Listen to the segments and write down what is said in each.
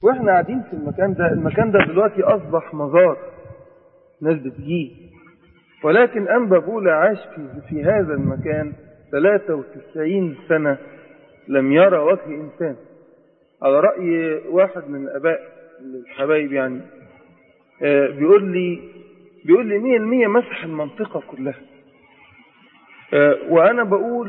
واحنا قاعدين في المكان ده دلوقتي اصبح مزار ناس بتجيه، ولكن أنبا بولا عاش في هذا المكان 93 سنة لم يرى وجه إنسان. على رأي واحد من الآباء الحبايب يعني بيقول لي 100% مسح المنطقة كلها. وأنا بقول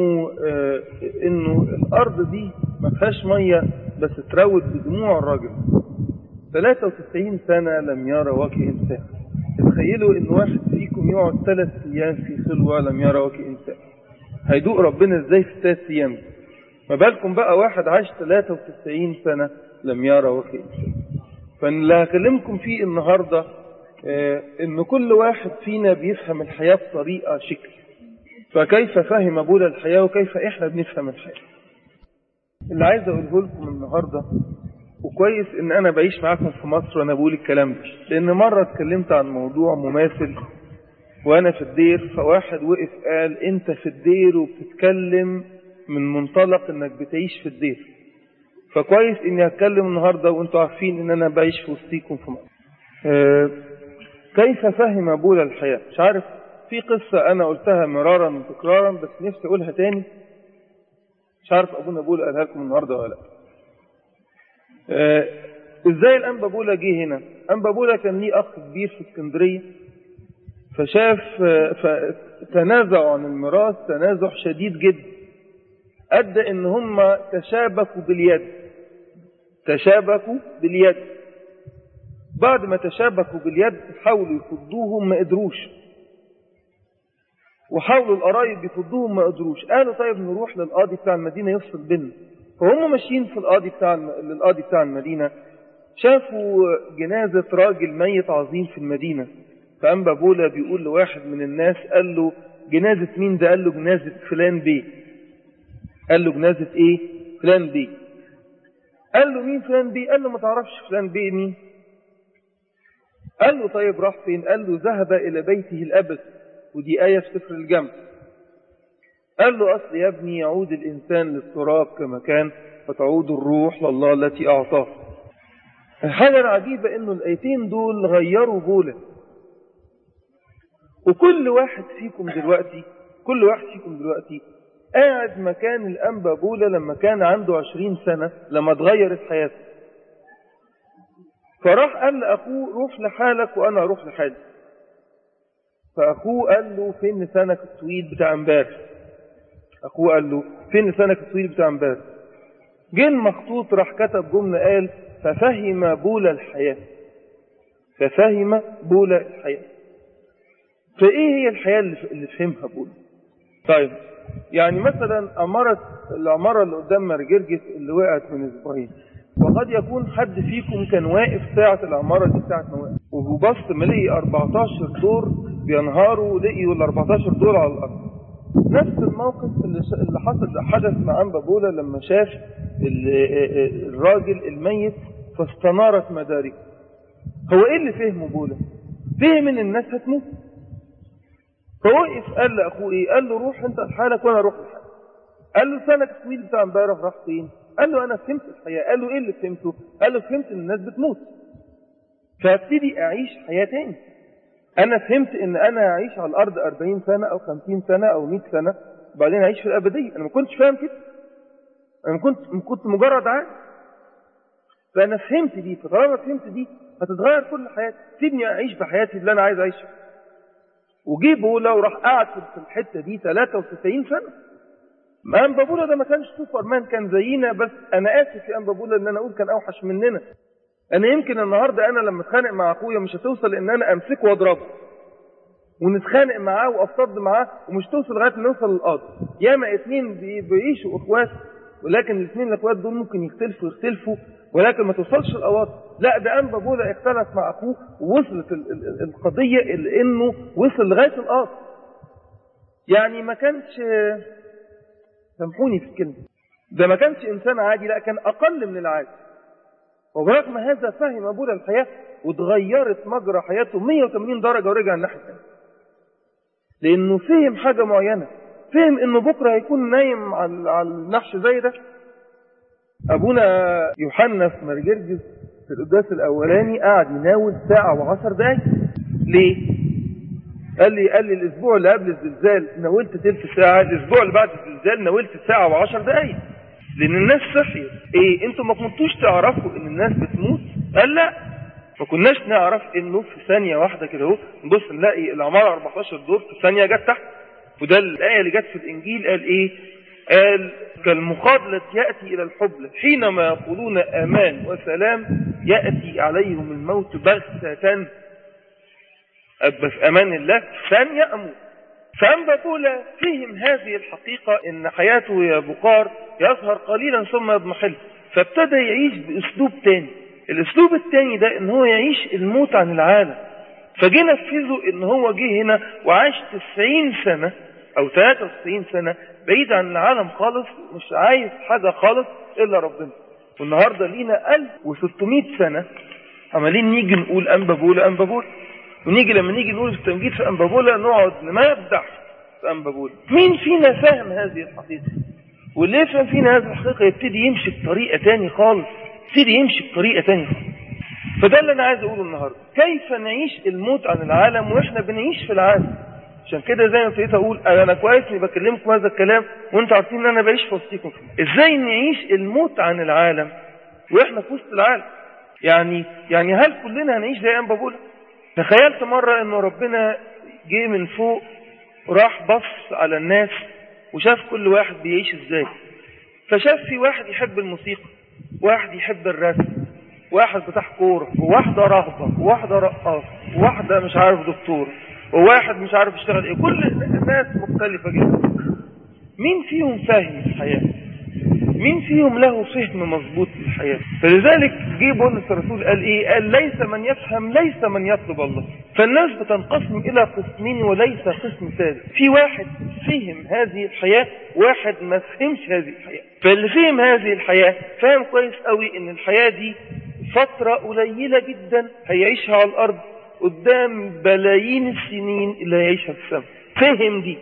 إنه الأرض دي ما فيهاش مية، بس تروت بدموع الراجل. 93 سنة لم يرى وجه إنسان. تخيلوا إن واحد فيكم يقعد 3 أيام في خلوة لم يرى وجه إنسان، هيدوق ربنا إزاي في 3 أيام؟ ما بالكم بقى واحد عاش 93 سنة لم يرى وجه إنسان. فاللي هكلمكم فيه النهاردة إن كل واحد فينا بيفهم الحياة بطريقة شكل. فكيف فهم بولا الحياة وكيف إحنا بنفهم الحياة؟ اللي عايز أقوله لكم النهاردة، وكويس إن أنا بعيش معاكم في مصر وأنا بقول الكلام ده، لأن مرة اتكلمت عن موضوع مماثل وأنا في الدير، فواحد وقف قال أنت في الدير وبتتكلم من منطلق إنك بتعيش في الدير. فكويس إني هتكلم النهاردة وأنتوا عارفين إن أنا بعيش في وسطيكم في مصر. كيف فهم بولا الحياة؟ مش عارف، في قصة أنا قلتها مرارا وتكرارا بس نفسي أقولها تاني، مش عارف أبونا بولا قالها لكم النهاردة ولا لا. إزاي الأنبا بولا جه هنا؟ أنبا بولا كان ليه أخ كبير في اسكندرية، فشاف فتنازعوا عن الميراث تنازع شديد جدا، أدى إن هم تشابكوا باليد. بعد ما تشابكوا باليد حاولوا يفضوهم ما قدروش، وحاولوا القرايب يفضوهم ما قدروش. قالوا طيب نروح للقاضي بتاع المدينة يفصل بيننا. فهم ماشيين في القاضي بتاع المدينة، شافوا جنازة راجل ميت عظيم في المدينة. فأنبا بولا بيقول لواحد من الناس، قال له جنازة مين ده؟ قال له جنازة فلان بيه. قال له جنازة ايه؟ فلان بيه. قال له مين فلان بيه؟ قال له ما تعرفش فلان بيه مين؟ قال له طيب راح فين؟ قال له ذهب إلى بيته الأبد، ودي آية في سفر الجامع. قال له أصل يا ابني يعود الإنسان للتراب كما كان، فتعود الروح لله التي أعطاه. الحاجة العجيبة إنه الآيتين دول غيروا بولا. وكل واحد فيكم دلوقتي قاعد مكان الأنبا بولا لما كان عنده 20 سنة، لما اتغيرت حياته. فراح قال لأخوه روح لحالك وأنا أروح لحالي. فأخوه قال له فين لسانك الطويل بتاع امبارح؟ جه المخطوط راح كتب جملة قال ففهم بولا الحياة. فإيه هي الحياة اللي فهمها بولا؟ طيب يعني مثلا العمارة اللي قدام مرجرجس اللي وقعت من اسبوعين، وقد يكون حد فيكم كان واقف ساعة العمارة دي بتاعت نواقف، وبص ملقي 14 دور بينهاروا، لقيوا ال 14 دور على الأرض. نفس الموقف اللي حدث مع أنبا بولا لما شاف الراجل الميت فاستنارت مداركه. هو ايه اللي فهمه بولا؟ فهم ان الناس هتموت. فوقف قال لأخوه ايه؟ قال له روح انت لحالك وانا اروح لحالك. قال له سنة التويل بتاع امبارح راح فين؟ قال له انا فهمت الحياة. قال له ايه اللي فهمته؟ قال له فهمت ان الناس بتموت، فابتدي اعيش حياة تاني. انا فهمت ان انا اعيش على الارض 40 سنة او 50 سنة او 100 سنة وبعدين اعيش في الابدية. انا ما كنتش فاهم كده، انا كنت مجرد عادي. فانا فهمت دي، فطالما فهمت دي هتتغير كل حياتي، سيبني اعيش بحياتي اللي انا عايز اعيشها. وجي بولا وراح قاعد في الحتة دي 93 سنة. ما أنبا بولا ده ما كانش سوبر مان، كان زينا، بس أنا آسف يا أنبا بولا إن أنا أقول كان أوحش مننا. أنا يمكن النهاردة أنا لما اتخانق مع أخويا مش هتوصل إن أنا أمسكه وأضربه ونتخانق معاه وأفتض معاه، ومش توصل لغاية ما نوصل للقاضي. ياما 2 بيعيشوا أخوات، ولكن الاثنين الأخوات دول ممكن يختلفوا ولكن ما توصلش القواضي. لا، ده أنبا بولا اختلف مع أخوه ووصلت القضية اللي إنه وصل لغاية القاضي. يعني ما كانش، سامحوني في الكلمة، ده ما كانش إنسان عادي، لا كان أقل من العادي. وبرغم هذا فهم بولا الحياة وتغيرت مجرى حياته 180 درجة ورجع الناحية الثانية، لأنه فهم حاجة معينة. فهم إنه بكرة هيكون نايم على النحش زي ده، أبونا يوحنا في مرجرجس في القداس الأولاني قاعد يناول ساعة و10 دقايق. ليه؟ قال لي الأسبوع اللي قبل الزلزال ناولت تلت ساعة، الأسبوع اللي بعد الزلزال ناولت ساعة و10 دقايق. لأن الناس صحيت. إيه أنتم ما كنتوش تعرفوا إن الناس بتموت؟ قال لا، ما كناش نعرف إنه في ثانية واحدة كده اهو نبص نلاقي العمارة 14 دور في ثانية جت تحت. وده الآية اللي جت في الإنجيل قال إيه؟ قال كالمخاض التي يأتي إلى الحبلى حينما يقولون أمان وسلام يأتي عليهم الموت بغتة. أبقى في أمان الله ثانية أموت. فأنبا بولا فهم هذه الحقيقة إن حياته يا بقار يظهر قليلا ثم يضمحل، فابتدى يعيش بأسلوب تاني. الأسلوب التاني ده إن هو يعيش الموت عن العالم. فجي نفذه إن هو جه هنا وعاش 90 سنة أو 93 سنة بعيد عن العالم خالص، مش عايز حاجة خالص إلا ربنا. والنهاردة لينا 1600 سنة عمالين نيجي نقول أنبا بولا أنبا بولا، ونيجي لما نيجي نقول في التمجيد في أنبا بولا نقعد ما يبدع في أنبا بولا. مين فينا فاهم هذه الحقيقة؟ واللي يفهم فينا هذه الحقيقة يبتدي يمشي بطريقة تاني خالص، يبتدي يمشي بطريقة تاني خالص. فده اللي أنا عايز أقوله النهاردة، كيف نعيش الموت عن العالم وإحنا بنعيش في العالم. عشان كده زي ما ابتديت أقول أنا كويس إني بكلمكم هذا الكلام وأنتوا عارفين إن أنا بعيش في وسطكم. إزاي نعيش الموت عن العالم وإحنا في وسط العالم؟ يعني هل كلنا هنعيش زي أنبا بولا؟ تخيلت مرة إنه ربنا جه من فوق وراح بص على الناس وشاف كل واحد بيعيش إزاي. فشاف في واحد يحب الموسيقى، واحد يحب الرسم، واحد بتاع كورة، وواحدة راهبة، وواحدة رقاصة، وواحدة مش عارف دكتور، وواحد مش عارف يشتغل ايه. كل الناس مختلفة جدا. مين فيهم فاهم الحياة؟ مين فيهم له فهم مظبوط للحياة؟ فلذلك جه بولس الرسول قال ايه؟ قال ليس من يفهم ليس من يطلب الله. فالناس بتنقسم الى قسمين وليس قسم ثالث. في واحد فهم هذه الحياة، واحد ما فهمش هذه الحياة. فاللي فهم هذه الحياة فهم كويس قوي ان الحياة دي فترة قليلة جدا هيعيشها على الارض قدام بلايين السنين اللي هيعيشها في السماء. فهم دي،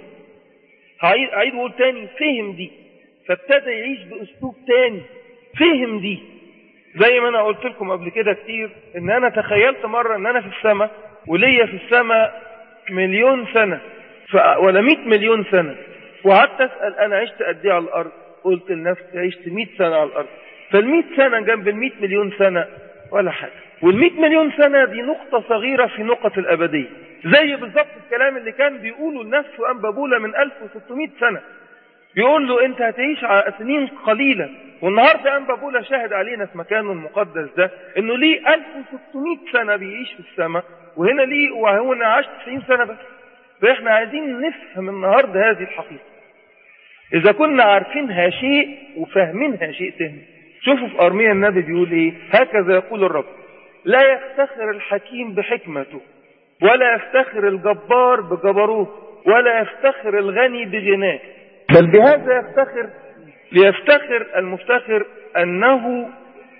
هعيد وقول تاني، فهم دي. فابتدى يعيش بأسلوب تاني، فهم دي. زي ما انا قلت لكم قبل كده كتير ان انا تخيلت مرة ان انا في السماء وليا في السماء 1,000,000 سنة ولا 100 مليون سنة، وقعدت اسأل انا عشت قد ايه على الارض؟ قلت لنفسي عشت 100 سنة على الارض. فال100 سنة جنب ال100 مليون سنة ولا حاجة، وال100 مليون سنة دي نقطة صغيرة في نقط الابدية. زي بالظبط الكلام اللي كان بيقوله لنفسه أنبا بولا من 1600 سنة، يقول له انت هتعيش على سنين قليلة. والنهاردة أنبا بولا شاهد علينا في مكانه المقدس ده انه ليه 1600 سنة بيعيش في السماء، وهنا ليه وهنا عاش 90 سنة بس. فاحنا عايزين نفهم النهاردة هذه الحقيقة. اذا كنا عارفينها شيء وفاهمينها شيء تاني. شوفوا في أرميا النبي بيقول ايه؟ هكذا يقول الرب لا يفتخر الحكيم بحكمته، ولا يفتخر الجبار بجبروت، ولا يفتخر الغني بغناه، بل بهذا يفتخر ليفتخر المفتخر أنه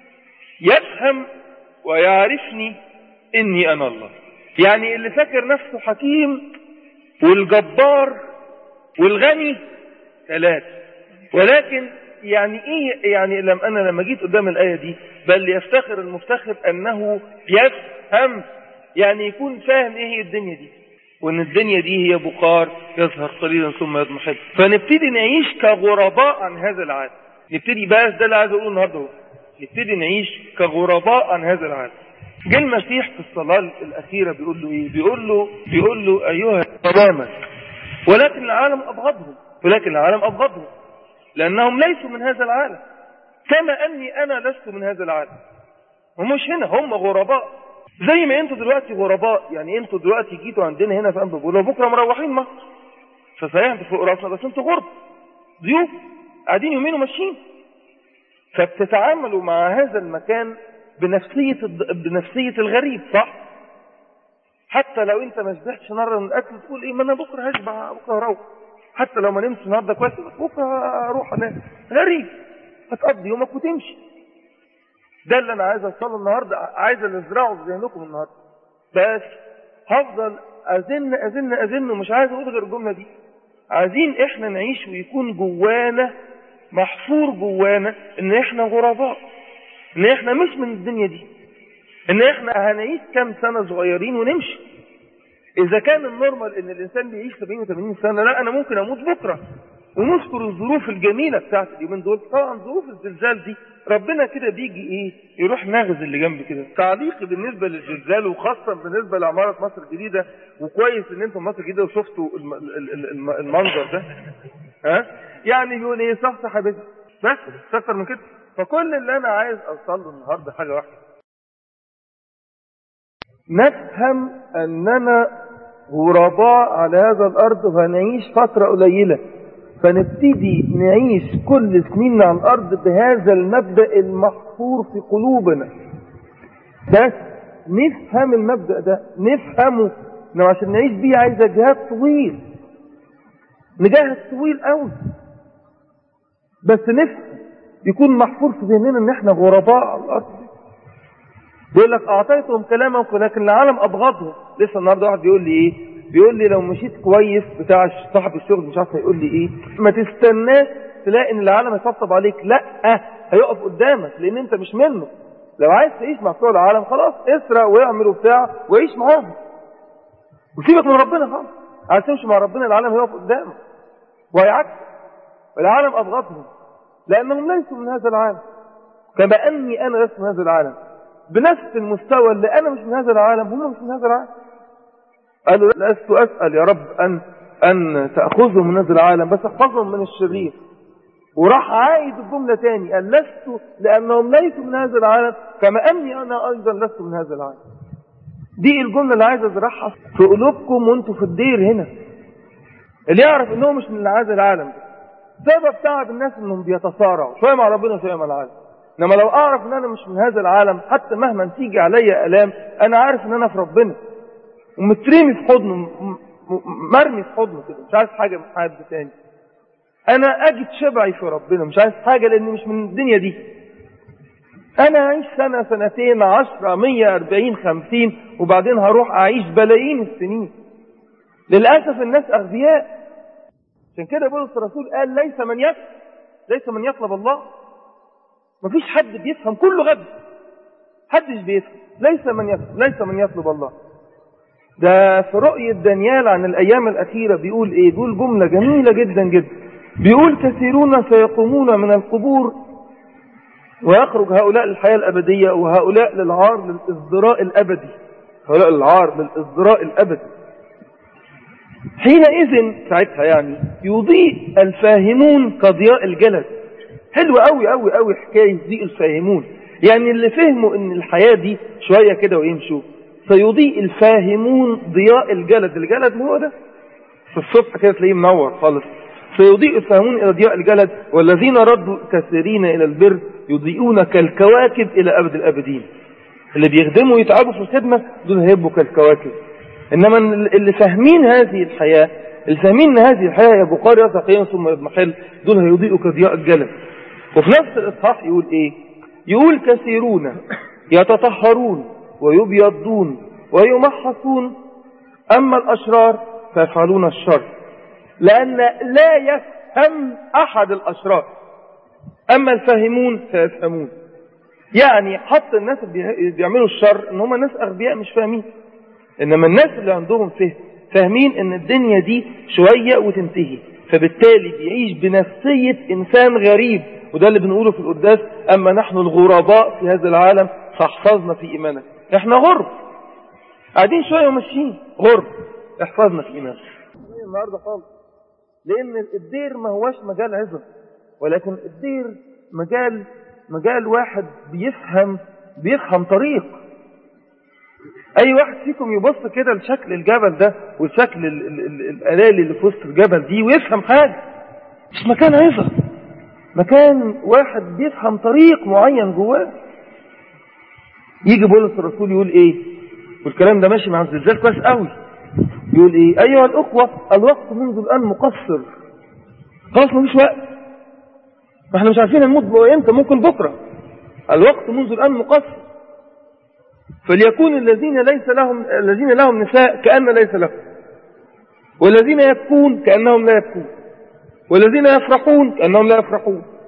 يفهم ويعرفني إني أنا الله. يعني اللي فاكر نفسه حكيم والجبار والغني ثلاثة، ولكن يعني إيه؟ يعني لما جيت قدام الآية دي بل ليفتخر المفتخر أنه يفهم، يعني يكون فاهم إيه هي الدنيا دي، وان الدنيا دي هي بقار يظهر قليلا ثم يضمحل. فنبتدي نعيش كغرباء عن هذا العالم. نبتدي بس ده اللي عايز اقوله النهارده، نبتدي نعيش كغرباء عن هذا العالم. جه المسيح في الصلاة الأخيرة بيقول له ايه؟ بيقول له ايها الظلامة، ولكن العالم ابغضهم لانهم ليسوا من هذا العالم كما اني انا لست من هذا العالم. ومش هنا هم غرباء زي ما انتوا دلوقتي غرباء. يعني انتوا دلوقتي جيتوا عندنا هنا في أنبا بولا وبكره مروحين مصر، فصحيح انتوا فوق راسنا بس انتوا غرب ضيوف قاعدين يومين وماشيين. فبتتعاملوا مع هذا المكان بنفسية الغريب، صح؟ حتى لو انت ما شبعتش النهارده من الاكل تقول ايه؟ ما انا بكره هشبع، بكره اروح. حتى لو ما نمتش النهارده كويس بكره اروح انام. غريب، هتقضي يومك وتمشي. ده اللي انا عايز اوصله النهارده، عايز ازرعه في ذهنكم النهارده. بس هفضل ازن ومش عايز اقول غير الجمله دي. عايزين احنا نعيش ويكون جوانا محفور جوانا ان احنا غرباء، ان احنا مش من الدنيا دي، ان احنا هنعيش كام سنة صغيرين ونمشي. اذا كان النورمال ان الانسان بيعيش 70 و80 سنة، لا انا ممكن اموت بكرة. ونذكر الظروف الجميلة بتاعت اليومين دول. طبعا ظروف الزلزال دي ربنا كده بيجي يروح ناغز اللي جنب كده. تعليقي بالنسبة للزلزال وخاصة بالنسبة لعمارة مصر الجديدة، وكويس ان انتم مصر الجديدة وشفتوا المنظر ده، يعني بيقول صح حبيبي، بس اكتر من كده. فكل اللي انا عايز اوصل له النهارده حاجة واحدة، نفهم اننا غرباء على هذا الارض وهنعيش فترة قليلة، فنبتدي نعيش كل سنين على الارض بهذا المبدأ المحفور في قلوبنا. بس نفهم المبدأ ده، نفهمه انه عشان نعيش بيه عايزة جهاد طويل، نجاهد طويل قوي، بس نفهم يكون محفور في ذهننا ان احنا غرباء على الارض. بيقول لك اعطيتهم كلامهم ولكن العالم ابغضهم. لسه النهارده واحد بيقول لي بيقول لي لو مشيت كويس بتاع صاحب الشغل مش عارف هيقول لي ما تستناش تلاقي ان العالم يطبطب عليك، لا هيقف قدامك لان انت مش منه. لو عايز تعيش مع بتوع العالم خلاص اسرق واعمل وبتاع وعيش معاهم وسيبك من ربنا خالص. عايز تمشي مع ربنا العالم هيقف قدامك وهيعكس. العالم ابغضهم لانهم ليسوا من هذا العالم، كما اني انا لست من هذا العالم. بنفس المستوى اللي انا مش من هذا العالم هم مش من هذا العالم. قالوا لست اسال يا رب ان تاخذهم من هذا العالم بس احفظهم من الشرير. وراح عايد الجمله تاني، قال لست لانهم ليسوا من هذا العالم كما اني انا ايضا لست من هذا العالم. دي الجمله اللي عايز ازرعها في قلوبكم وانتوا في الدير هنا. اللي يعرف انهم مش من هذا العالم سبب تعب الناس انهم بيتصارعوا شويه مع ربنا شويه مع العالم. انما لو اعرف ان انا مش من هذا العالم حتى مهما تيجي عليا الام انا عارف ان انا في ربنا ومترمي في حضنه، مرمي في حضنه كده، مش عايز حاجه من حد تاني. انا اجد شبعي في ربنا، مش عايز حاجه لاني مش من الدنيا دي. انا اعيش سنه سنتين 10 140 50 وبعدين هروح اعيش بلايين السنين. للاسف الناس اغبياء. عشان كده بولس الرسول قال ليس من يطلب الله. مفيش حد بيفهم، كله غبي، حدش بيفهم. ليس من يطلب الله. ده في رؤية دانيال عن الأيام الأخيرة بيقول بيقول جملة جميلة جدا جدا. بيقول كثيرون سيقومون من القبور ويخرج هؤلاء للحياة الأبدية وهؤلاء للعار للإصدراء الأبدي. هؤلاء للعار للإصدراء الأبدي. حينئذ ساعتها يعني يضيء الفاهمون كضياء الجلد. حلوة قوي قوي قوي حكاية ضيء الفاهمون. يعني اللي فهموا ان الحياة دي شوية كده ويمشوا سيضيء الفاهمون ضياء الجلد. الجلد هو ده في الصبح كده تلاقيه منور خالص. سيضيء الفاهمون الى ضياء الجلد والذين ردوا كثيرين الى البر يضيئون كالكواكب الى ابد الابدين. اللي بيخدموا ويتعبوا في الخدمة دول هيبقوا كالكواكب. انما اللي فاهمين هذه الحياة، اللي فاهمين ان هذه الحياة يا بقار يا ثقيل ثم يضمحل، دول هيضيئوا كضياء الجلد. وفي نفس الإصحاح يقول يقول كثيرون يتطهرون ويبيضون ويمحصون أما الأشرار فيفعلون الشر لأن لا يفهم أحد الأشرار أما الفاهمون فيفهمون. يعني حتى الناس اللي بيعملوا الشر ان هم ناس أغبياء مش فاهمين، إنما الناس اللي عندهم فاهمين ان الدنيا دي شوية وتنتهي، فبالتالي بيعيش بنفسية إنسان غريب. وده اللي بنقوله في القداس أما نحن الغرباء في هذا العالم فاحفظنا في إيمانك. احنا غرب قاعدين شوية وماشيين غرب، احفظنا في إيمانك. النهاردة خالص لأن الدير ما هواش مجال عظة، ولكن الدير مجال واحد بيفهم طريق. أي واحد فيكم يبص كده لشكل الجبل ده والشكل الألالي اللي في وسط الجبل دي ويفهم حاجة. مش مكان عظة، مكان واحد بيفهم طريق معين جواه. يجي بولس الرسول يقول والكلام ده ماشي مع الزلزال كويس قوي. يقول أيها الأخوة الوقت منذ الآن مقصر. خلاص مفيش وقت، ما احنا مش عارفين الموت امتى، ممكن بكرة. الوقت منذ الآن مقصر. فليكون الذين لهم نساء كأن ليس لهم، والذين يبكون كأنهم لا يبكون، والذين يفرحون كأنهم لا يفرحون،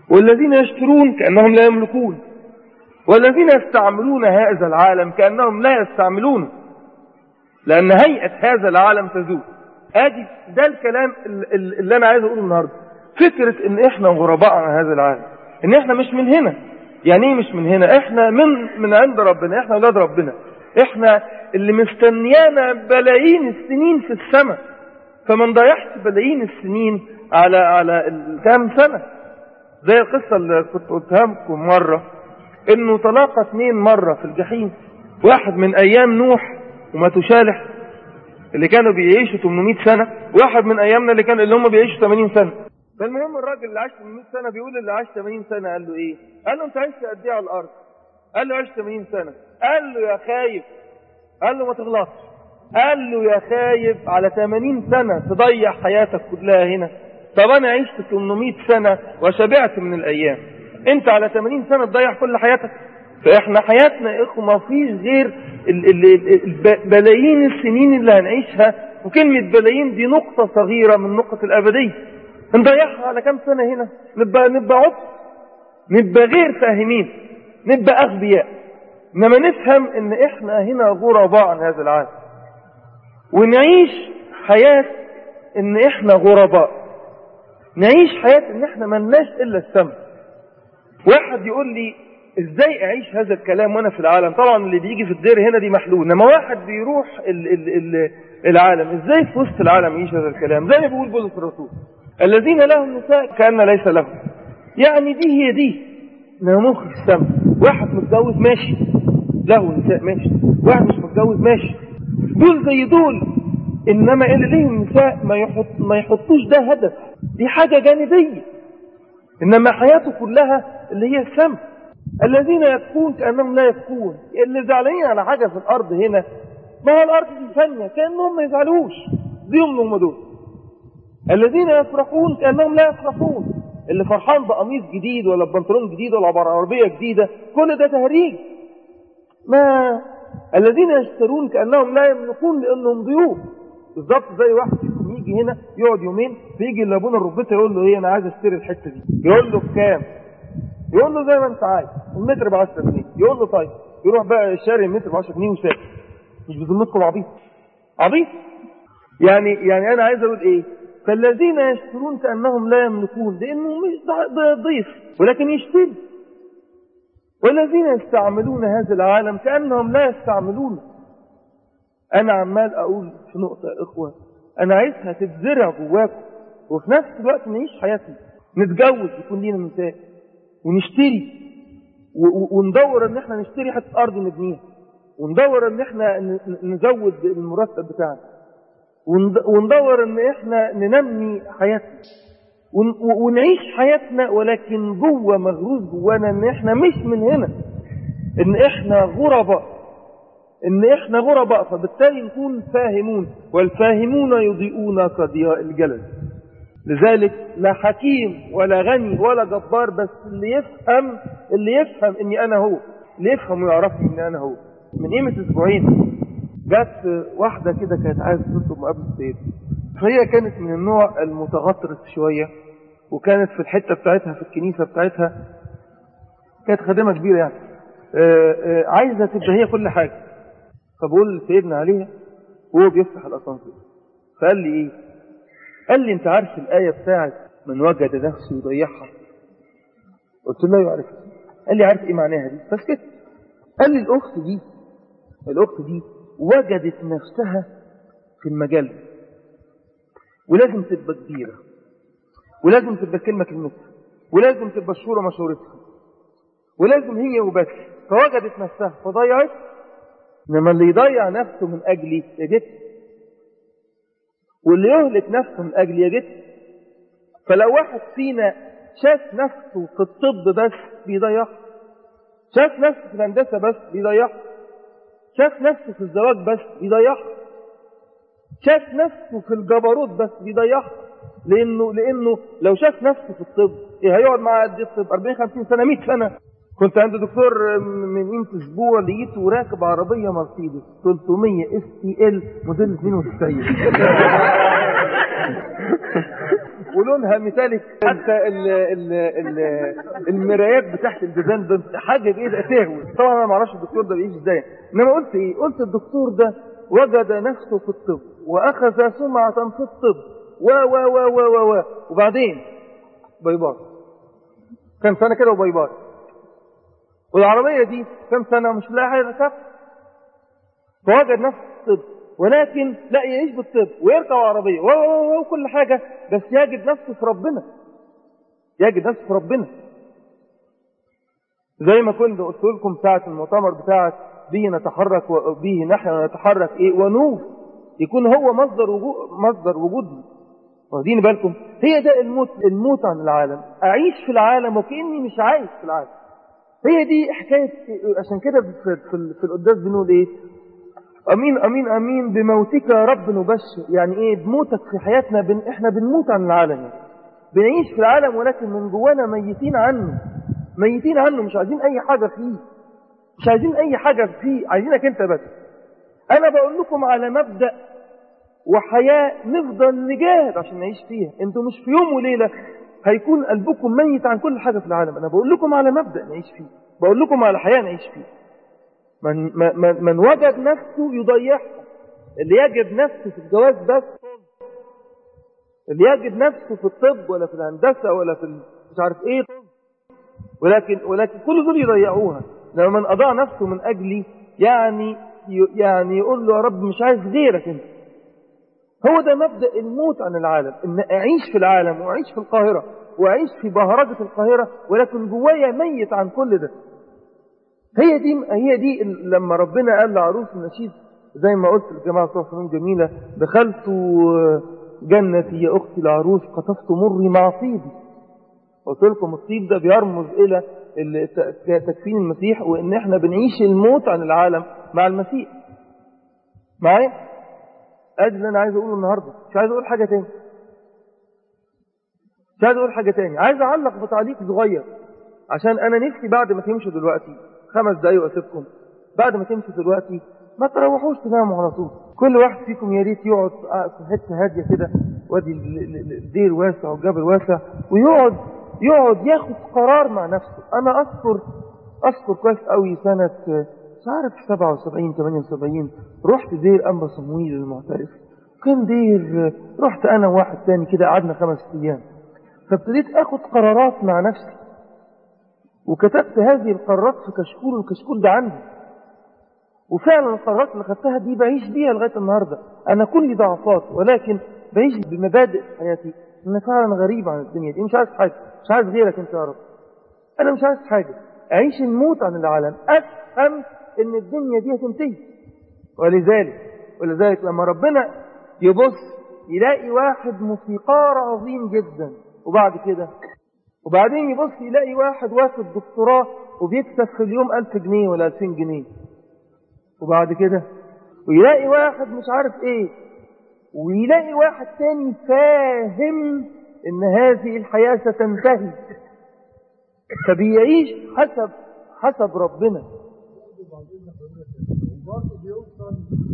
والذين يشترون كأنهم لا يملكون، والذين يستعملون هذا العالم كأنهم لا يستعملون، لأن هيئة هذا العالم تزول. ده الكلام اللي أنا عايز أقوله النهاردة. فكرة إن إحنا غرباء عن هذا العالم، إن إحنا مش من هنا. يعني إيه مش من هنا؟ إحنا من عند ربنا، إحنا أولاد ربنا، إحنا اللي مستنيانا بلايين السنين في السماء. فما نضيعش بلايين السنين على كام سنة. زي القصة اللي كنت قلتها لكم مرة، إنه تلاقى 2 مرة في الجحيم، واحد من أيام نوح وماتوشالح اللي كانوا بيعيشوا 800 سنة، واحد من أيامنا اللي هم بيعيشوا 80 سنة. فالمهم الراجل اللي عاش 800 سنة بيقول اللي عاش 80 سنة قال له إيه؟ قال له أنت عشت قد إيه على الأرض؟ قال له عشت 80 سنة. قال له يا خايب، قال له ما تغلطش، قال له يا خايب على 80 سنة تضيع حياتك كلها هنا. طب أنا عشت 800 سنة وشبعت من الأيام، أنت على 80 سنة تضيع كل حياتك؟ فإحنا حياتنا يا إخوة ما فيش غير بلايين السنين اللي هنعيشها، وكلمة بلايين دي نقطة صغيرة من نقطة الأبدية. نضيعها على كم سنة هنا؟ نبقى عبد، نبقى غير فاهمين، نبقى أغبياء. إنما نفهم إن إحنا هنا غرباء عن هذا العالم، ونعيش حياة إن إحنا غرباء، نعيش حياة إن إحنا ملناش إلا السماء. واحد يقول لي إزاي أعيش هذا الكلام وأنا في العالم؟ طبعا اللي بيجي في الدير هنا دي محلول، إنما واحد بيروح العالم، إزاي في وسط العالم يعيش هذا الكلام؟ زي ما بيقول بولس الرسول الذين لهم نساء كأن ليس لهم. يعني دي هي دي ناموخ السماء. واحد متجوز ماشي، له نساء ماشي، واحد مش متجوز ماشي، دول زي دول. إنما اللي ليهم نساء ما يحطوش ده هدف، دي حاجة جانبية، إنما حياته كلها اللي هي السماء. الذين يبكون كأنهم لا يبكون، اللي زعلانين على حاجة في الأرض هنا، ما هو الأرض دي ثانية كأنهم ما يزعلوش، ديهم هم دول. الذين يفرحون كأنهم لا يفرحون، اللي فرحان بقميص جديد ولا ببنطلون جديد ولا بعربية جديدة، كل ده تهريج. ما الذين يشترون كأنهم لا يملكون لأنهم ضيوف. بالضبط زي واحد فيكم يجي هنا يقعد يومين، فيجي لابونا الربيطة يقول له ايه، انا عايز اشتري الحتة دي. يقول له بكام؟ يقول له زي ما انت عايز، المتر ب10 جنيه. يقول له طيب، يروح بقى شاري المتر ب10 جنيه وساكت. مش بذمتكم عبيط؟ عبيط. يعني انا عايز اقول ايه؟ فالذين يشترون كأنهم لا يملكون، لانه مش ضيف ولكن يشتري. والذين يستعملون هذا العالم كأنهم لا يستعملون. انا عمال اقول في نقطة يا اخوة، انا عايزها تتزرع جواكم، وفي نفس الوقت نعيش حياتنا، نتجوز يكون لينا نساء، ونشتري وندور ان احنا نشتري حتة ارض نبنيها، وندور ان احنا نزود المرتب بتاعنا، وندور ان احنا ننمي حياتنا ونعيش حياتنا، ولكن جوه مغروز جوانا ان احنا مش من هنا، ان احنا غرباء، فبالتالي نكون فاهمون، والفاهمون يضيئون كضياء الجلد. لذلك لا حكيم ولا غني ولا جبار، بس اللي يفهم اني انا هو، اللي يفهم ويعرفني اني انا هو. من قيمة اسبوعين جت واحدة كده كانت عايزة تطلب مقابلة السيد، فهي كانت من النوع المتغطرس شوية، وكانت في الحتة بتاعتها في الكنيسة بتاعتها كانت خادمة كبيرة يعني، عايزة تبقى هي كل حاجة. فبقول سيدنا عليها وهو بيفتح الأسانسير، فقال لي ايه؟ قال لي انت عارف الآية بتاعت من وجد نفسه يضيعها؟ قلت له لا يعرفها. قال لي عارف ايه معناها دي؟ فسكت. قال لي الأخت دي وجدت نفسها في المجال، ولازم تبقى كبيرة، ولازم تبقى كلمتها، ولازم تبقى الشورى مشورتها، ولازم هي وبس. فوجدت نفسها فضيعت. انما اللي يضيع نفسه من أجلي يجد، واللي يهلك نفسه من أجلي يجد. فلو واحد فينا شاف نفسه في الطب بس بيضيع، شاف نفسه في الهندسة بس بيضيع، شاف نفسه في الزواج بس بيضيع، شاف نفسه في الجبروت بس بيضيع. لأنه لو شاف نفسه في الطب هيقعد مع قد الطب 40-50 سنة 100 سنة. كنت عند دكتور من قيمة اسبوع، لقيته راكب عربية مرسيدس 300 STL موديل 92 ولون ولونها ميتاليك، حتى المرايات بتاعت البيبان حاجه كده تهوي. طبعا انا ما اعرفش الدكتور ده بيعيش ازاي، انما قلت ايه؟ قلت الدكتور ده وجد نفسه في الطب واخذ سمعه في الطب و و و و و وبعدين باي باي، كام سنه كده وباي باي. والعربيه دي كام سنه مش لاقي حاجه ركب، فوجد نفسه في الطب، ولكن لا يعيش بالطب ويركب عربيه وكل حاجه، بس يجد نفسه في ربنا، يجد نفسه في ربنا. زي ما كنت قلت لكم ساعه المؤتمر بتاعت به نتحرك وبه نحن ونتحرك ايه ونور، يكون هو مصدر وجودنا. واخدين بالكم؟ هي ده الموت عن العالم، اعيش في العالم وكاني مش عايش في العالم. هي دي حكايه. عشان كده في القداس بنقول ايه؟ امين امين امين بموتك يا رب نبشر. يعني ايه بموتك في حياتنا؟ احنا بنموت عن العالم، يعني بنعيش في العالم ولكن من جوانا ميتين عنه، ميتين عنه، مش عايزين اي حاجه فيه، مش عايزين اي حاجه فيه، عايزينك انت بس. انا بقول لكم على مبدأ وحياة نفضل نجاهد عشان نعيش فيها. انتوا مش في يوم وليلة هيكون قلبكم ميت عن كل حاجة في العالم. انا بقول لكم على مبدأ نعيش فيه، بقول لكم على حياة نعيش فيه. من وجد نفسه يضيعها. اللي يجد نفسه في الجواز بس، اللي يجد نفسه في الطب ولا في الهندسة ولا في مش عارف ايه، ولكن كل دول يضيعوها. لما من أضاع نفسه من أجلي يعني يقول له يا رب مش عايز غيرك انت. هو ده مبدأ الموت عن العالم، ان اعيش في العالم واعيش في القاهرة واعيش في بهرجة القاهرة ولكن جوايا ميت عن كل ده. هي دي لما ربنا قال لعروس النشيد زي ما قلت للجماعة صوت فنون جميلة: دخلت جنتي يا أختي العروس قطفت مري مع طيبي. قلت لكم الطيب ده بيرمز إلى تكفين المسيح، وإن إحنا بنعيش الموت عن العالم مع المسيح. معايا؟ ادي اللي انا عايز اقوله النهارده، مش عايز اقول حاجه تاني، مش عايز اقول حاجه تاني. عايز اعلق بتعليق صغير، عشان انا نفسي بعد ما تمشوا دلوقتي 5 دقايق واسيبكم. بعد ما تمشوا دلوقتي ما تروحوش تناموا على طول. كل واحد فيكم يا ريت يقعد في حته هاديه كده، وادي الدير واسع والجبل واسع، ويقعد ياخد قرار مع نفسه. انا اذكر كويس قوي سنه مش عارف 77 78 رحت دير أنبا صمويل المعترف. كان دير رحت أنا وواحد تاني كده، قعدنا 5 أيام. فابتديت أخذ قرارات مع نفسي، وكتبت هذه القرارات في كشكول، والكشكول ده عندي. وفعلا القرارات اللي خدتها دي بعيش بيها لغاية النهاردة. أنا كل ضعفات ولكن بعيش بمبادئ حياتي. أنا فعلا غريب عن الدنيا دي، مش عايز حاجة، مش عايز غيرك أنت يا رب. أنا مش عايز حاجة، أعيش الموت عن العالم، أفهم ان الدنيا دي هتنتهي. ولذلك لما ربنا يبص يلاقي واحد موسيقار عظيم جدا، وبعدين يبص يلاقي واحد واخد دكتوراه وبيكسب في اليوم 1000 جنيه ولا 2000 جنيه، وبعد كده ويلاقي واحد مش عارف ايه، ويلاقي واحد تاني فاهم ان هذه الحياة ستنتهي، فبيعيش حسب ربنا. وبرضه بيوصل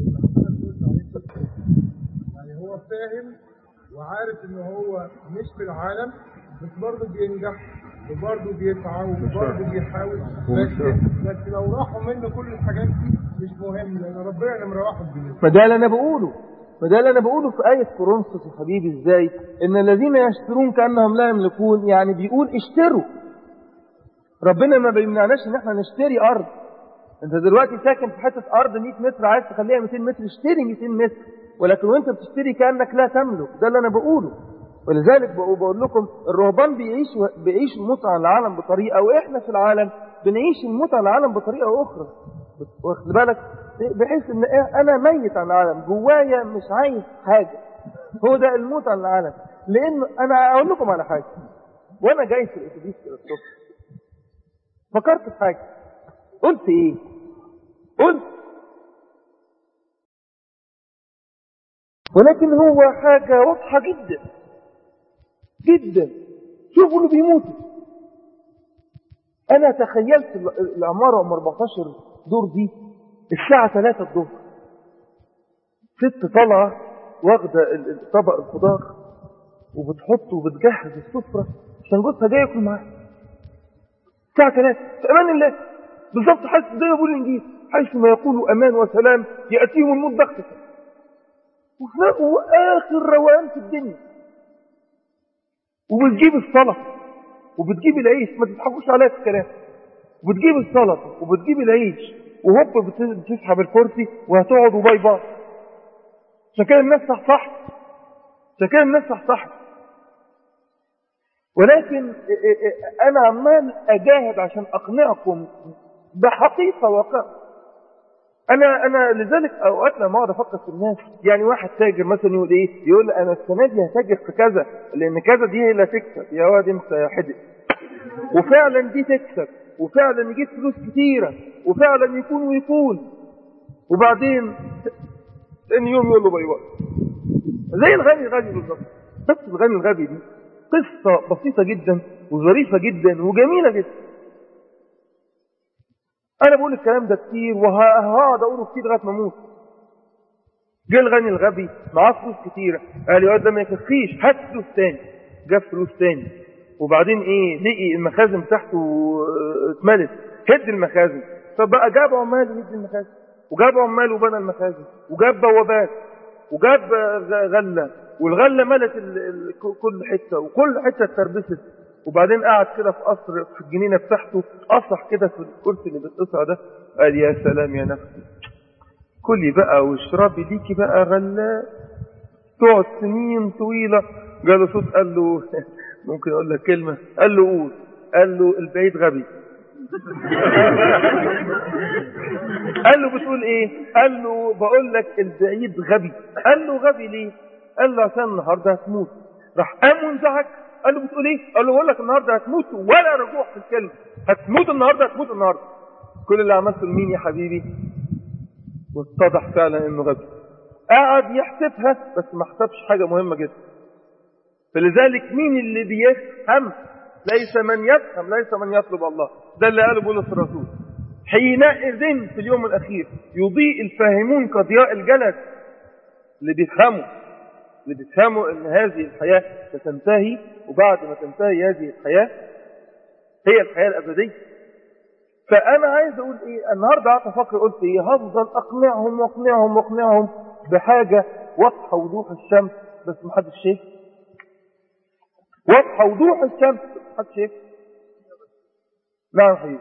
يعني هو فاهم وعارف ان هو مش في العالم، بس برضه بينجح وبرضه بيسعى وبرضه بيحاول، بس لو راحوا منه كل الحاجات دي مش مهم، لان ربنا نمرة واحد بالنسبه. ما ده اللي انا بقوله في آية كورنثوس يا حبيبي. ازاي ان الذين يشترون كأنهم لا يملكون، يعني بيقول اشتروا. ربنا ما بيمنعناش ان احنا نشتري ارض. انت دلوقتي ساكن في حته ارض 100 متر، عايز تخليها 200 متر، اشتري 200 متر، ولكن وانت بتشتري كانك لا تملك. ده اللي انا بقوله. ولذلك بقول لكم الرهبان بيعيشوا الموت عن العالم بطريقه، واحنا في العالم بنعيش الموت عن العالم بطريقه اخرى. واخد بالك؟ بحيث ان انا ميت عن العالم، جوايا مش عايز حاجه. هو ده الموت عن العالم. لان انا اقول لكم على حاجه، وانا جاي في الاتوبيس الصبح فكرت في حاجه. قلت ايه؟ قلت ولكن هو حاجة واضحة جدا جدا. شوفوا اللي بيموتوا. أنا تخيلت العمارة 14 دور دي الساعة 3 الظهر، ست طالعة واخدة طبق الخضار وبتحط وبتجهز السفرة عشان جوزها جاي ياكل معاها الساعة 3 في أمان الله بالظبط. حاسس زي ما بيقول الإنجيل حيث ما يقول أمان وسلام يأتيهم الموت بغتة، وفي آخر روان في الدنيا. وبتجيب الصلاة وبتجيب العيش، ما تضحكوش عليها في الكلام، وبتجيب السلطة وبتجيب العيش وهوب بتسحب الكرسي وهتقعد وباي باي. عشان كده الناس صح، عشان كده الناس صح. ولكن انا عمال اجاهد عشان اقنعكم بحقيقة واقع. انا لذلك اوقات لما اقعد افكر في الناس، يعني واحد تاجر مثلا يقول ايه، يقول انا السنه دي هتاجر في كذا لان كذا دي هي اللي هتكسب. يا واد انت يا حدق، وفعلا دي تكسب وفعلا يجيب فلوس كتيره وفعلا يكون ويكون، وبعدين ثاني يوم يقول له باي باي. زي الغني بالظبط. بس الغني الغبي دي قصه بسيطه جدا وظريفه جدا وجميله جدا. انا بقول الكلام ده كتير وهقعد اقوله كتير لغايه ما اموت. جه الغني الغبي معاه فلوس كتيره، قال يا ده ما يكفيش، هات فلوس تاني. جاب فلوس تاني، وبعدين ايه، لقي المخازن بتاعته اتملت، هد المخازن. طب بقى جاب عمال يهد المخازن، وجاب عمال وبنى المخازن، وجاب بوابات، وجاب غله، والغله ملت كل حته، وكل حته اتربست. وبعدين قعد كده في قصر في الجنينه بتاعته، قصح كده في الكرسي اللي بتقصع ده، قال يا سلام يا نفسي، كلي بقى واشربي ليكي بقى غله تقعد سنين طويله. جاله صوت قال له ممكن اقول لك كلمه؟ قال له قول. قال له البعيد غبي. قال له بتقول ايه؟ قال له بقول لك البعيد غبي. قال له غبي ليه؟ قال له عشان النهارده هتموت. راح قام وانزعج، قال له بتقول ايه؟ قال له بقول لك النهارده هتموت ولا رجوع في الكلمه، هتموت النهارده، هتموت النهارده. كل اللي عملته لمين يا حبيبي؟ واتضح فعلا انه غبي. قعد يحسبها بس ما حسبش حاجه مهمه جدا. فلذلك مين اللي بيفهم؟ ليس من يفهم، ليس من يطلب الله. ده اللي قاله بولس الرسول، حينئذ في اليوم الاخير يضيء الفاهمون كضياء الجلد. اللي بيفهموا ان هذه الحياه ستنتهي، وبعد ما تنتهي هذه الحياه هي الحياه الابديه. فانا عايز اقول ايه النهارده؟ قعدت افكر قلت ايه، هفضل اقنعهم بحاجه واضحه وضوح الشمس بس محدش شايف. واضحه وضوح الشمس بس محدش شايف. نعم حبيبي.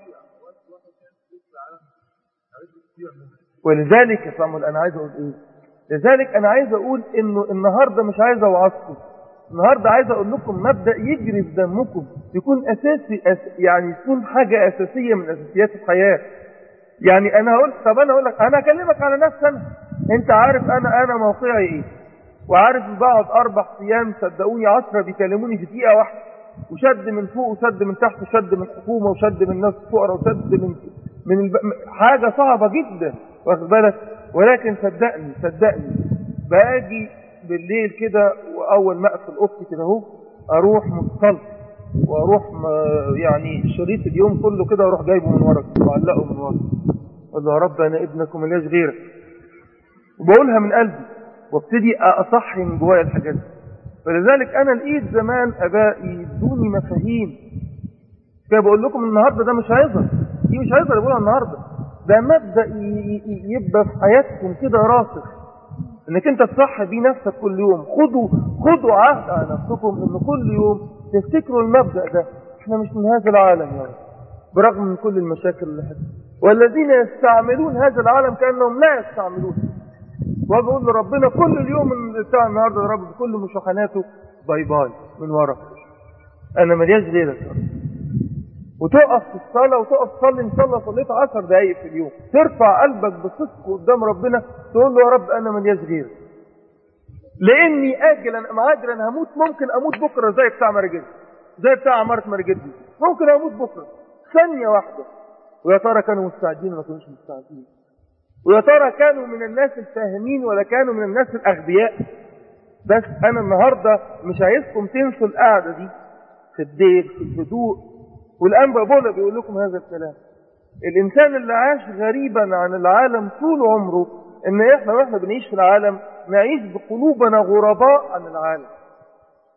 ولذلك يا صامول انا عايز اقول ايه، لذلك انا عايز اقول انه النهارده مش عايز اوعظكم، النهارده عايز اقول لكم مبدا يجري في دمكم، يكون اساسي يعني يكون حاجه اساسيه من اساسيات الحياه. يعني انا هقول، طب انا اقول لك، انا اكلمك على نفسي انا. انت عارف انا موقعي ايه، وعارف بقعد 4 ايام صدقوني 10 بيكلموني في دقيقه واحده، وشد من فوق وشد من تحت وشد من حكومه وشد من ناس فقراء وشد من حاجه صعبه جدا، واخد بالك؟ ولكن صدقني باجي بالليل كده، واول ما اقفل اوضتي كده اهو اروح متصل، واروح يعني شريط اليوم كله كده اروح جايبه من ورا وعلقه من ورا، اقول له يا رب انا ابنك وملياش غيرك، وبقولها من قلبي وابتدي اصحي من جوايا الحاجات دي. فلذلك انا لقيت زمان ابائي يدوني مفاهيم كده. بقول لكم النهارده ده مش هيظهر، دي مش هيظهر بقولها النهارده، ده مبدا يبقى في حياتكم كده راسخ، انك انت تصحي بيه نفسك كل يوم. خدوا عهد على نفسكم ان كل يوم تفتكروا المبدا ده. احنا مش من هذا العالم يا رب، برغم من كل المشاكل اللي حصلت، والذين يستعملون هذا العالم كانهم لا يستعملون. واجي اقول لربنا كل اليوم بتاع النهارده يا رب بكل مشاحناته باي باي من ورا، انا ملياش غيرك يا رب. وتقف في الصلاه وتقف تصلي ان شاء الله صليت 10 دقائق في اليوم، ترفع قلبك بصدق قدام ربنا تقول له يا رب انا ملياش غيرك، لاني اجلا هموت. ممكن اموت بكره زي بتاع مرجدي، زي بتاع عماره مرجدي، ممكن اموت بكره ثانيه واحده. ويا ترى كانوا مستعدين ولا ما كانوش مستعدين؟ ويا ترى كانوا من الناس الفاهمين ولا كانوا من الناس الاغبياء؟ بس انا النهارده مش عايزكم تنسوا القعده دي في الدير في الهدوء. والانبا بولا بيقول لكم هذا الكلام. الانسان اللي عاش غريبا عن العالم طول عمره، ان احنا واحنا بنعيش في العالم نعيش بقلوبنا غرباء عن العالم.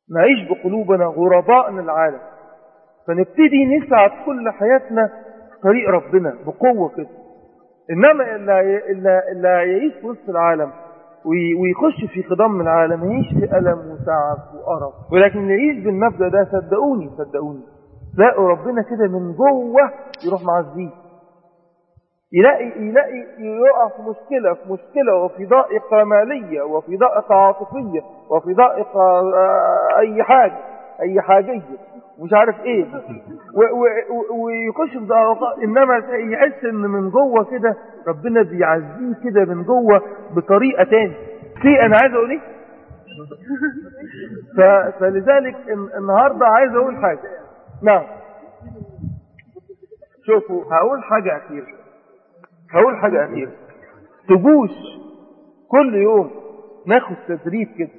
نعيش بقلوبنا غرباء من العالم، فنبتدي نسعى كل حياتنا في طريق ربنا بقوة كده. إنما اللي يعيش في وسط العالم ويخش في خضم من العالم يعيش في ألم وتعب وقرف. ولكن يعيش بالمبدأ ده صدقوني تلاقوا ربنا كده من جوه يروح معزيه، يلاقي يقع في مشكلة وفي ضائقة مالية وفي ضائقة عاطفية وفي ضائقة أي حاجية مش عارف ايه ويخش في ضائقة، انما يحس ان من جوه كده ربنا بيعزيه كده من جوه بطريقة تاني. انا عايز اقول ايه؟ فلذلك النهاردة عايز اقول حاجة. نعم شوفوا، هقول حاجة أخيرة. تجوش كل يوم ناخد تدريب كده،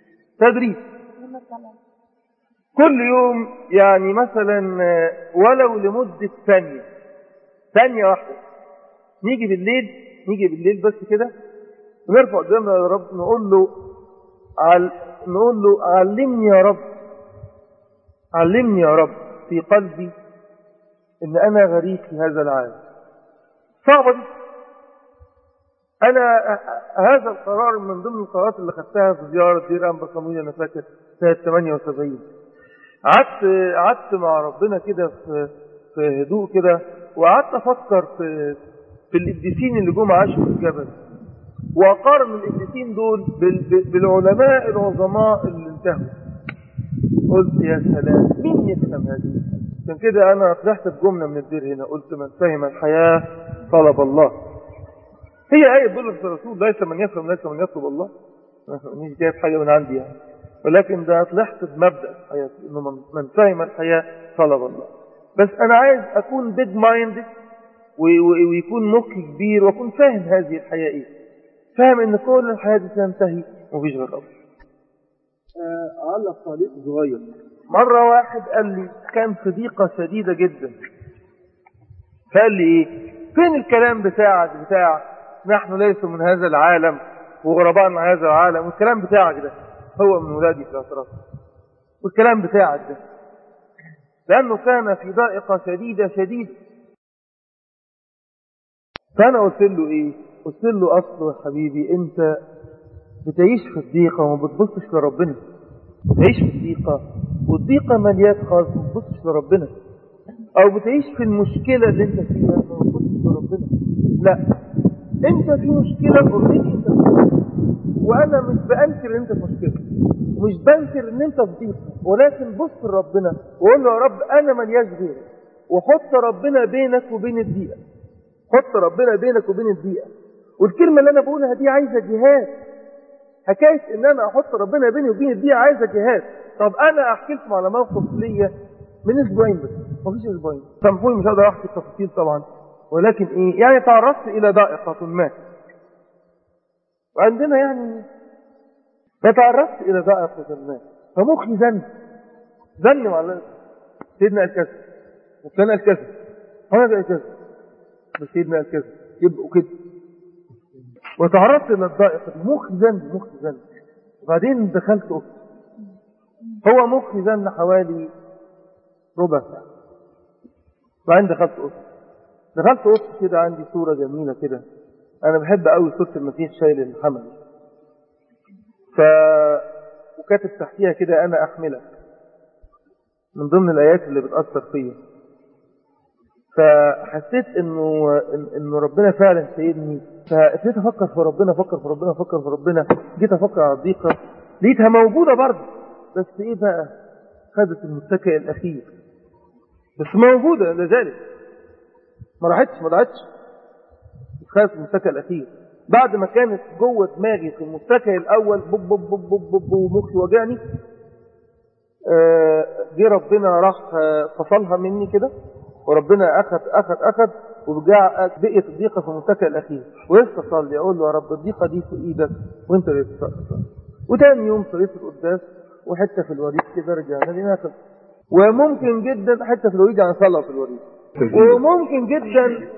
كل يوم، يعني مثلا ولو لمدة ثانية واحدة، نيجي بالليل بس كده ونرفع قدامنا يا رب، نقول له علمني يا رب في قلبي ان انا غريب في هذا العالم. صعبة دي. انا هذا القرار من ضمن القرارات اللي خدتها في زيارة دير أنبا صمويل، انا فاكر سنة 78. قعدت مع ربنا كده في هدوء كده، وقعدت افكر في القديسين اللي جم عاشوا في الجبل، واقارن القديسين دول بالعلماء العظماء اللي انتهوا. قلت يا سلام، مين يفهم هذه؟ عشان كده انا طلعت بجمله من الدير هنا، قلت من فهم الحياه طلب الله. هي آية بولس الرسول، ليس من يفهم ليس من يطلب الله. مش جايب حاجه من عندي يعني، ولكن ده طلعت بمبدا الحياه، انه من فهم الحياه طلب الله. بس انا عايز اكون بيج مايندد، ويكون مخي كبير، واكون فاهم هذه الحياه ايه، فاهم ان كل الحياه دي تنتهي ومفيش غير ربنا. أعلق تعليق صغير. مرة واحد قال لي، كان في ضيقة شديدة جدا، فقال لي ايه؟ فين الكلام بتاع نحن ليس من هذا العالم وغرباء من هذا العالم، والكلام بتاعك ده هو من ولادي في الاعتراف، والكلام بتاعك ده، لأنه كان في ضائقة شديدة. فأنا قلت له ايه؟ قلت له أصله يا حبيبي، انت بتعيش في الضيقة وما بتبصش لربنا. بتعيش في الضيقة والضيقة مليات خالص، ما بتبصش لربنا. او بتعيش في المشكلة اللي انت فيها ما بتبصش لربنا. لا، انت في مشكلة اوريدي انت فيها، وانا مش بأنكر ان انت في مشكلة، ومش بنكر ان انت في ضيقة، ولكن بص لربنا وقول له يا رب انا ملياش غيرك، وحط ربنا بينك وبين الضيقة. حط ربنا بينك وبين الضيقة. والكلمة اللي انا بقولها دي عايزة جهاد. حكاية ان انا احط ربنا بيني وبين الضيقة عايزة جهاد. طب انا احكي لكم على موقف ليا من اسبوعين بس، مفيش اسبوعين، سامحوني مش هقدر احكي التفاصيل طبعا، ولكن ايه يعني، تعرضت الى ضائقة ما، وعندنا يعني فتعرضت الى ضائقة ما، فمخي زن مع سيدنا قال كذا، وكان قال كذا، هذا قال كذا، بس سيدنا قال كذا، يبقوا كده. وتعرضت الى الضائقة، مخي زن. وبعدين دخلت اوضتي، هو مخي زن حوالي ربع ساعة. وبعدين دخلت اوضتي كده، عندي صورة جميلة كده، انا بحب قوي صورة المسيح شايل الحمل، وكاتب تحتيها كده انا احملك، من ضمن الايات اللي بتأثر فيا. فحسيت انه ربنا فعلا سيدني، فابتديت افكر في ربنا، جيت افكر على الضيقة، لقيتها موجودة برضه، بس ايه بقى، خدت المتكئ الاخير، بس موجودة لذلك، ما ضاعتش، خدت المتكئ الاخير. بعد ما كانت جوه دماغي في المتكئ الاول بوب بوب بوب بوب بوب ومخي وجعني، جه ربنا راح فصلها مني كده، وربنا اخذ بقيت الضيقة في المتكئ الاخير. ولسه صلي اقول له يا رب الضيقة دي في ايدك وانت اللي تتصرف. وتاني يوم صليت القداس، وحتة في الوريد كده رجعنا لناخد، وممكن جدا حتة في الوريد يعني صلى في الوريد،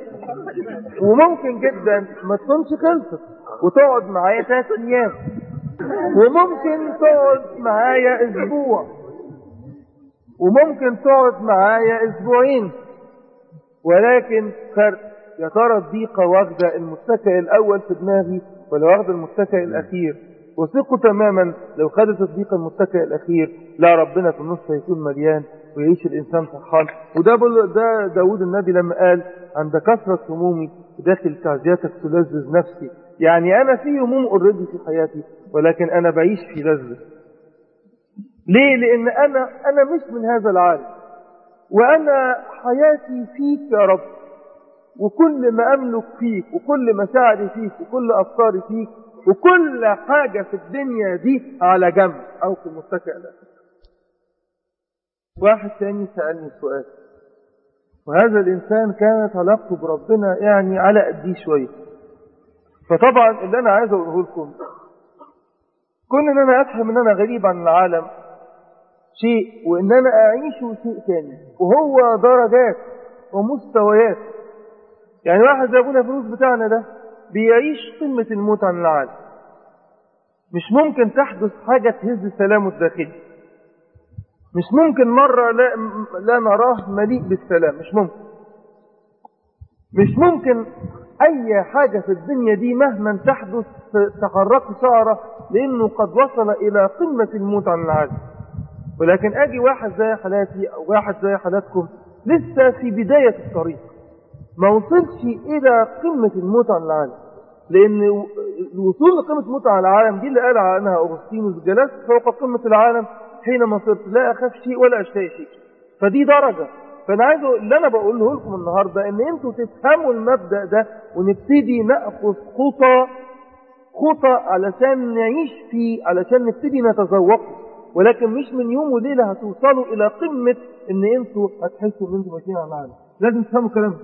وممكن جدا ما تكونش خلصت وتقعد معايا 3 ايام. وممكن تقعد معايا اسبوع، وممكن تقعد معايا اسبوعين، ولكن فرق، يا ترى الضيقة واخدة المتكئ الاول في دماغي ولا واخدة المتكئ الاخير؟ وثقوا تماما لو خدت الضيقة المتكئ الاخير، لا ربنا في النص هيكون مليان ويعيش الانسان فرحان. وده ده داود النبي لما قال عند كثرة همومي داخل تعزياتك تلذذ نفسي. يعني انا في هموم اوريدي في حياتي، ولكن انا بعيش في لذة. ليه؟ لان انا مش من هذا العالم، وانا حياتي فيك يا رب، وكل ما املك فيك، وكل مشاعري فيك، وكل افكاري فيك، وكل حاجة في الدنيا دي على جنب او في المتكئ الاخير. واحد تاني سألني سؤال، وهذا الانسان كانت علاقته بربنا يعني على قديه شوية. فطبعا اللي انا عايز اقوله لكم، كون ان انا افهم ان انا غريب عن العالم شيء، وان انا اعيشه شيء تاني، وهو درجات ومستويات. يعني واحد زي ابونا فلوس بتاعنا ده بيعيش قمة الموت عن العالم، مش ممكن تحدث حاجة تهز سلامه الداخلي، مش ممكن مرة لا نراه مليء بالسلام، مش ممكن اي حاجة في الدنيا دي مهما تحدث تحرك شعره، لانه قد وصل الى قمة الموت عن العالم. ولكن اجي واحد زي حالاتي او واحد زي حالاتكم لسه في بداية الطريق، ما وصلش الى قمة الموت عن العالم، لان الوصول لقمة الموت عن العالم دي اللي قال عنها اغسطينوس: جلست فوق قمة العالم حينما صرت لا اخاف شيء ولا اشتهي شيء. فدي درجة. فانا عايز اللي انا بقوله لكم النهارده ان انتوا تفهموا المبدأ ده، ونبتدي ناخذ خطى علشان نعيش فيه، علشان نبتدي نتذوقه. ولكن مش من يوم وليله هتوصلوا الى قمه ان انتوا هتحسوا ان انتوا ماشيين على العالم. لازم تفهموا كلامي.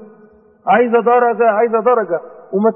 عايزه درجه. وما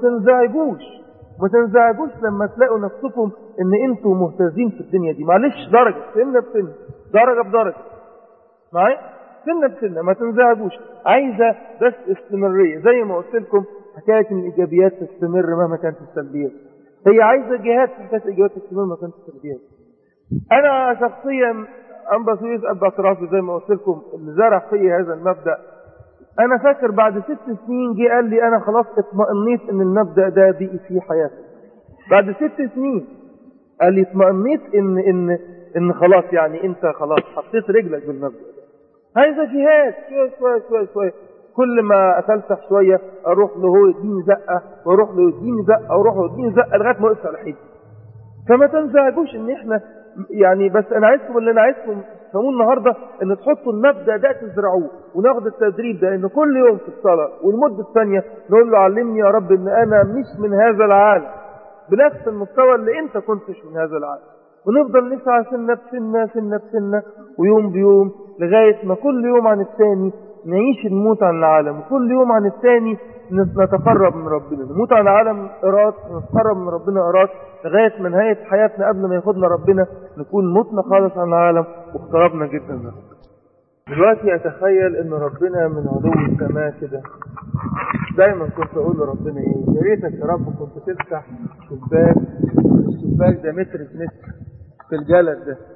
تنزعجوش لما تلاقوا نفسكم ان انتوا مهتزين في الدنيا دي. معلش، درجه سنه بسنه، درجه بدرجه، معايا سنه بسنه، ما تنزعجوش. عايزه بس استمراريه، زي ما قلت لكم حكايه ان الايجابيات تستمر مهما كانت السلبيات. هي عايزه جهاد في حكايه الايجابيات تستمر مهما كانت السلبيات. انا شخصيا انبسيط اعترافي زي ما قلت لكم اللي زرع في هذا المبدا. انا فاكر بعد 6 سنين جه قال لي انا خلاص اطمئنيت ان المبدا ده بقي في حياتي. بعد 6 سنين قال لي اطمئنيت ان خلاص، يعني انت خلاص حطيت رجلك بالمبدا ده. عايزه جهاد شويه. كل ما اتلسح شويه اروح له هو يديني زقه، واروح له يديني زقه، واروح له يديني زقه لغايه ما اوصل على حيدي. فما تنزعجوش ان احنا يعني، بس انا عايزكم تفهموه النهارده ان تحطوا المبدا ده تزرعوه، وناخد التدريب ده ان كل يوم في الصلاه والمده الثانيه نقول له علمني يا رب ان انا مش من هذا العالم بنفس المستوى اللي انت كنتش من هذا العالم. ونفضل نسعى سنه بسنه ويوم بيوم لغايه ما كل يوم عن الثاني نعيش الموت عن العالم، وكل يوم عن الثاني نتقرب من ربنا. نموت عن العالم إراد، نتقرب من ربنا إراد، لغاية من نهاية حياتنا قبل ما ياخدنا ربنا نكون متنا خالص عن العالم واقتربنا جدا منه. دلوقتي أتخيل إن ربنا من علو السماء كده. دايما كنت أقول لربنا إيه، يا ريتك يا رب كنت تفتح الشباك ده متر في متر في الجلد ده،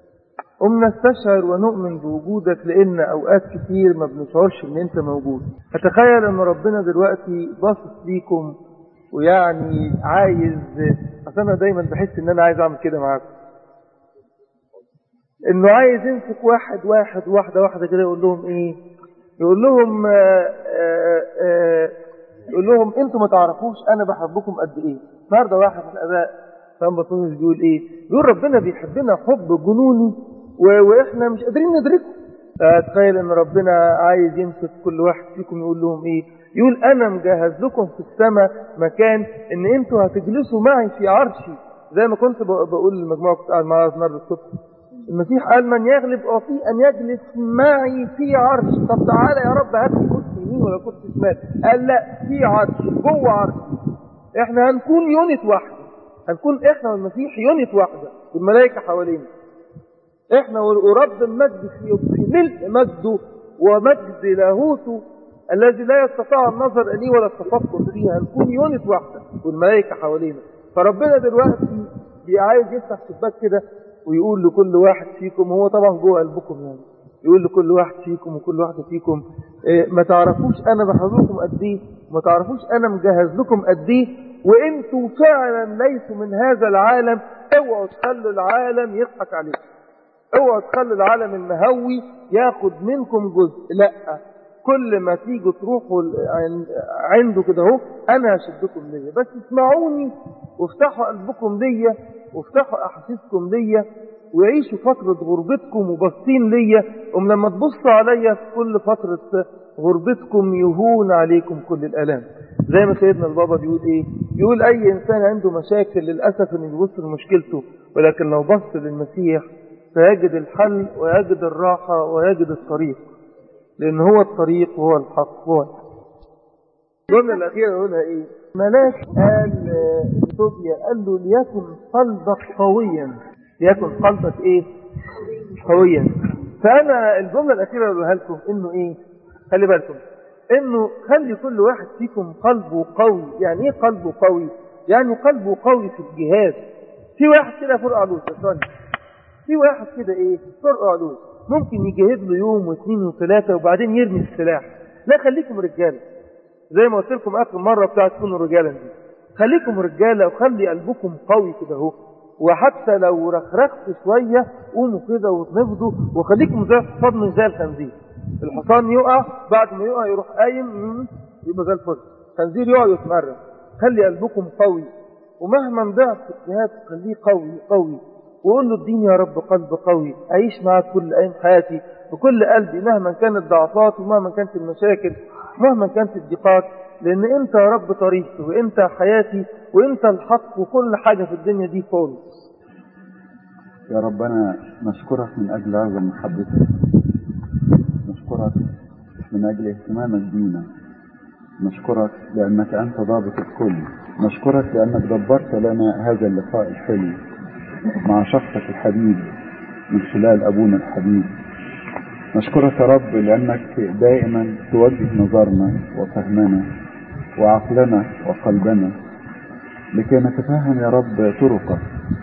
نستشعر ونؤمن بوجودك، لان اوقات كتير ما بنشعرش ان انت موجود. اتخيل ان ربنا دلوقتي باصص ليكم ويعني عايز، اصل انا دايما بحس ان انا عايز اعمل كده معاكم، انه عايز يمسك واحده كده يقول لهم ايه، يقول لهم انتوا ما تعرفوش انا بحبكم قد ايه. النهارده واحد من الاباء سان بطونس بيقول ايه، يقول ربنا بيحبنا حب جنوني واحنا مش قادرين ندركه. تخيل ان ربنا عايز يمسك كل واحد فيكم يقول لهم ايه، يقول انا مجهز لكم في السماء مكان ان انتوا هتجلسوا معي في عرشي. زي ما كنت بقول للمجموعه كنت قاعد معاها النهارده الصبح، المسيح قال من يغلب اعطيه ان يجلس معي في عرشي. طب تعالى يا رب هات لي كرسي يمين ولا كرسي شمال، قال لا، في عرشي، جوه عرشي. احنا هنكون يونت واحده، هنكون احنا والمسيح يونت واحده والملائكه حوالينا، احنا ورب المجد في ملء مجده ومجد لاهوته الذي لا يستطيع النظر اليه ولا التفكر فيه. هنكون يونت واحده والملائكه حوالينا. فربنا دلوقتي عايز يفتح شباك كده ويقول لكل واحد فيكم، هو طبعا جوه قلبكم يعني، يقول لكل واحد فيكم وكل واحدة فيكم ما تعرفوش أنا بحضركم قد إيه، ما تعرفوش أنا مجهز لكم قد إيه، وإنتوا فعلا ليسوا من هذا العالم. اوعوا تخلوا العالم يضحك عليكم، اوعوا تخلوا العالم المهوي ياخد منكم جزء. لا، كل ما تيجوا تروحوا عنده كده اهو انا هشدكم ليا، بس اسمعوني وافتحوا قلبكم ليا وافتحوا احاسيسكم ليا وعيشوا فترة غربتكم وبصين ليا. لما تبصوا عليا في كل فترة غربتكم يهون عليكم كل الالام. زي ما سيدنا البابا بيقول ايه، يقول اي انسان عنده مشاكل للاسف انه يبص لمشكلته، ولكن لو بص للمسيح فيجد الحل ويجد الراحة ويجد الطريق، لأن هو الطريق وهو الحق وهو الحق. الجملة الأخيرة يقولها إيه؟ ملاك قال لطوبيا، قال له ليكن قلبك قويا، ليكن قلبك إيه؟ قويا. فأنا الجملة الأخيرة يقولها لكم إنه إيه؟ خلي بالكم إنه خلي كل واحد فيكم قلبه قوي. يعني إيه قلبه قوي؟ يعني قلبه قوي في الجهاد. في واحد كده فرق علوش، في واحد كده إيه؟ فرق علوش، ممكن يجهد له يوم واثنين وثلاثة وبعدين يرمي السلاح. لا، خليكم رجالة، زي ما قلت لكم آخر مرة بتاعت تكونوا رجالا دي. خليكم رجالة وخلي قلبكم قوي كده اهو، وحتى لو رخرخت شوية قوموا كده وتنفضوا، وخليكم زي الحصان مش زي الخنزير. الحصان يقع، بعد ما يقع يروح قايم يبقى زي الفل، الخنزير يقع يتمرن. خلي قلبكم قوي، ومهما ضعف في الجهاد خليه قوي قوي، وقول له اديني يا رب قلب قوي أعيش معك كل أيام حياتي بكل قلبي، مهما كانت ضعفات ومهما كانت المشاكل مهما كانت الضيقات، لأن أنت يا رب طريقي وأنت حياتي وأنت الحق وكل حاجة في الدنيا دي خالص. يا ربنا نشكرك من أجل عظم محبتك، نشكرك من أجل اهتمامك بينا، نشكرك لأنك أنت ضابط الكل، نشكرك لأنك دبرت لنا هذا اللقاء الحلو مع شخصك الحبيب من خلال أبونا الحبيب. نشكرك يا رب لأنك دائما توجه نظرنا وفهمنا وعقلنا وقلبنا لكي نتفهم يا رب طرقك.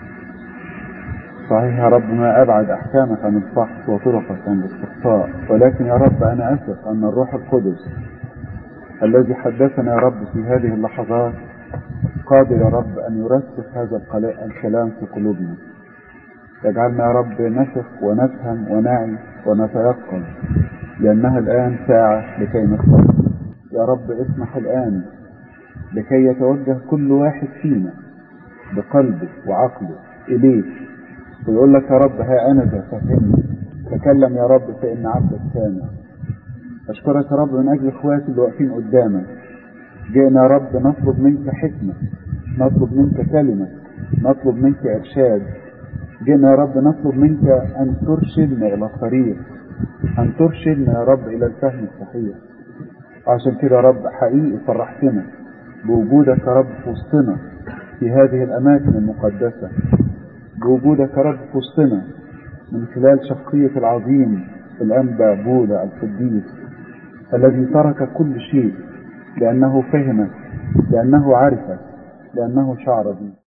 صحيح يا رب ما أبعد أحكامك عن الفحص وطرقك عن الاستقصاء، ولكن يا رب أنا أثق أن الروح القدس الذي حدثنا يا رب في هذه اللحظات قادر يا رب أن يرسخ هذا الكلام في قلوبنا، يجعلنا يا رب نثق ونفهم ونعي ونتيقظ، لأنها الآن ساعة لكي نستيقظ. يا رب اسمح الآن لكي يتوجه كل واحد فينا بقلبه وعقله إليك ويقول لك يا رب ها أنا ذا فهمني، تكلم يا رب فإن عبدك سامع. أشكرك يا رب من أجل إخواتي اللي واقفين قدامك، جئنا يا رب نطلب منك حكمة، نطلب منك كلمة، نطلب منك إرشاد، جئنا يا رب نطلب منك أن ترشدنا إلى الطريق، أن ترشدنا يا رب إلى الفهم الصحيح. عشان كده يا رب حقيقي فرحتنا بوجودك يا رب في وسطنا في هذه الأماكن المقدسة، بوجودك يا رب في وسطنا من خلال شخصية العظيم الأنبا بولا القديس الذي ترك كل شيء لأنه فهمك، لأنه عرفك، لأنه شعر بك.